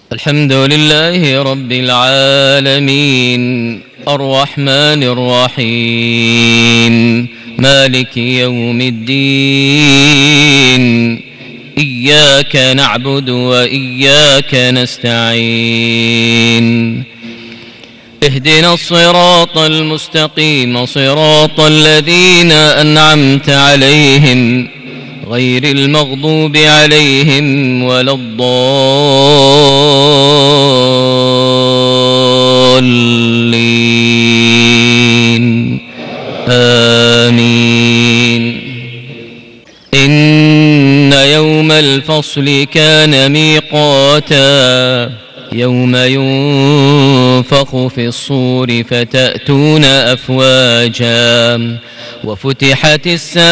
الحمد لله رب العالمين الرحمن الرحيم مالك يوم الدين إياك نعبد وإياك نستعين اهدنا الصراط المستقيم صراط الذين أنعمت عليهم غير المغضوب عليهم ولا الضالين آمين. إن يوم الفصل كان ميقاتا يوم ينفخ في الصور فتأتون أفواجا وفتحت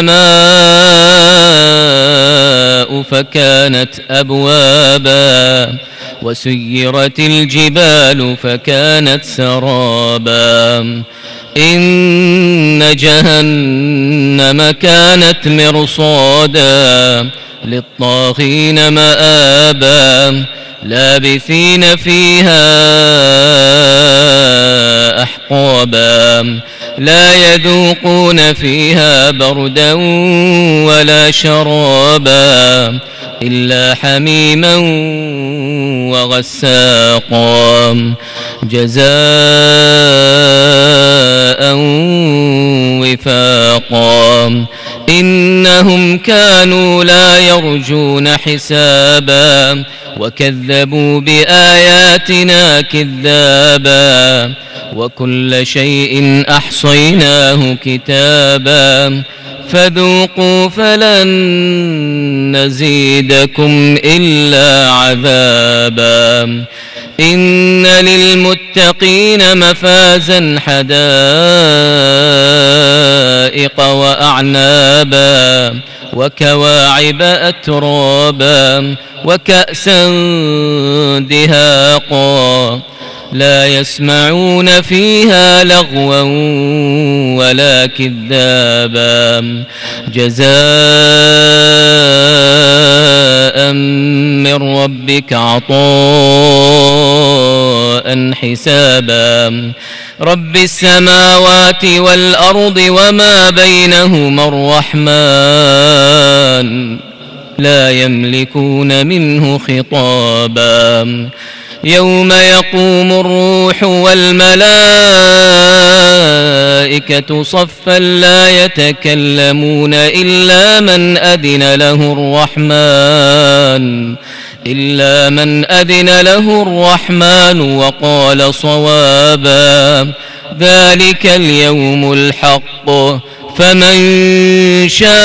السماء فكانت أبوابا وسيرت الجبال فكانت سرابا إن جهنم كانت مرصادا للطاغين مآبا لابثين فيها أحقابا لا يذوقون فيها بردا ولا شرابا إلا حميما وغساقا جزاء وفاقا إنهم كانوا لا يرجون حسابا وكذبوا بآياتنا كذابا وكل شيء أحصيناه كتابا فذوقوا فلن نزيدكم إلا عذابا إن للمتقين مفازا حدائق وأعنابا وكواعب أترابا وكأسا دهاقا لا يسمعون فيها لغوا ولا كذابا جزاء من ربك عطاء حسابا رب السماوات والأرض وما بينهما الرحمن لا يملكون منه خطابا يوم يقوم الروح والملائكة صفا لا يتكلمون إلا من أذن له الرحمن وقال صوابا ذلك اليوم الحق فمن شاء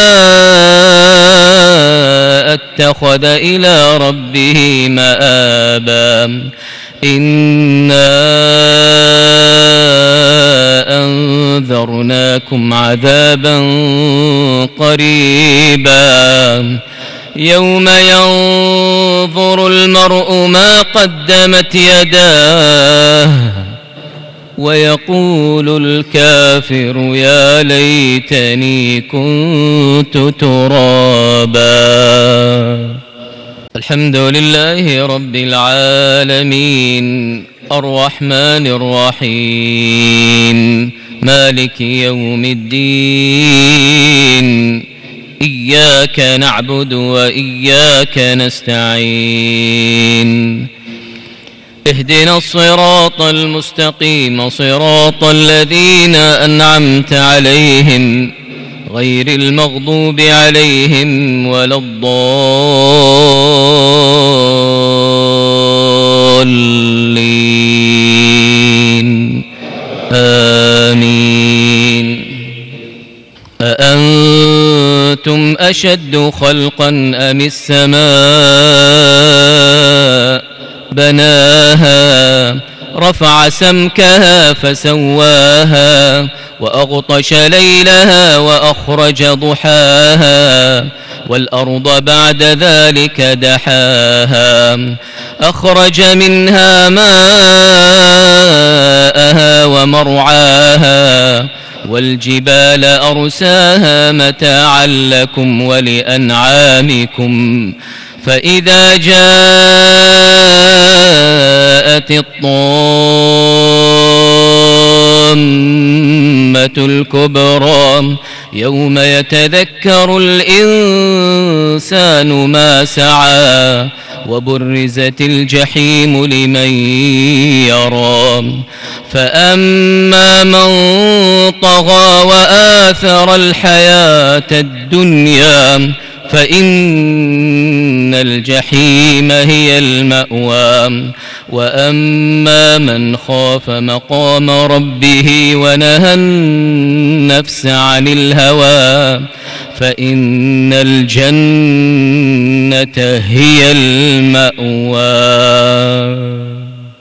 اتخذ إلى ربه مآبا إنا أنذرناكم عذابا قريبا يوم ينظر المرء ما قدمت يداه ويقول الكافر يا ليتني كنت ترابا. الحمد لله رب العالمين الرحمن الرحيم مالك يوم الدين إياك نعبد وإياك نستعين اهدنا الصراط المستقيم صراط الذين أنعمت عليهم غير المغضوب عليهم ولا الضالين آمين. أأنتم أشد خلقا أم السماء بناها رفع سمكها فسواها وأغطش ليلها وأخرج ضحاها والأرض بعد ذلك دحاها أخرج منها ماءها ومرعاها والجبال أرساها متاعا لكم ولأنعامكم فإذا جاءت الطامة الكبرى يوم يتذكر الإنسان ما سعى وبرزت الجحيم لمن يرى فأما من طغى وآثر الحياة الدنيا فإن الجحيم هي المأوى وأما من خاف مقام ربه ونهى النفس عن الهوى فإن الجنة هي المأوى.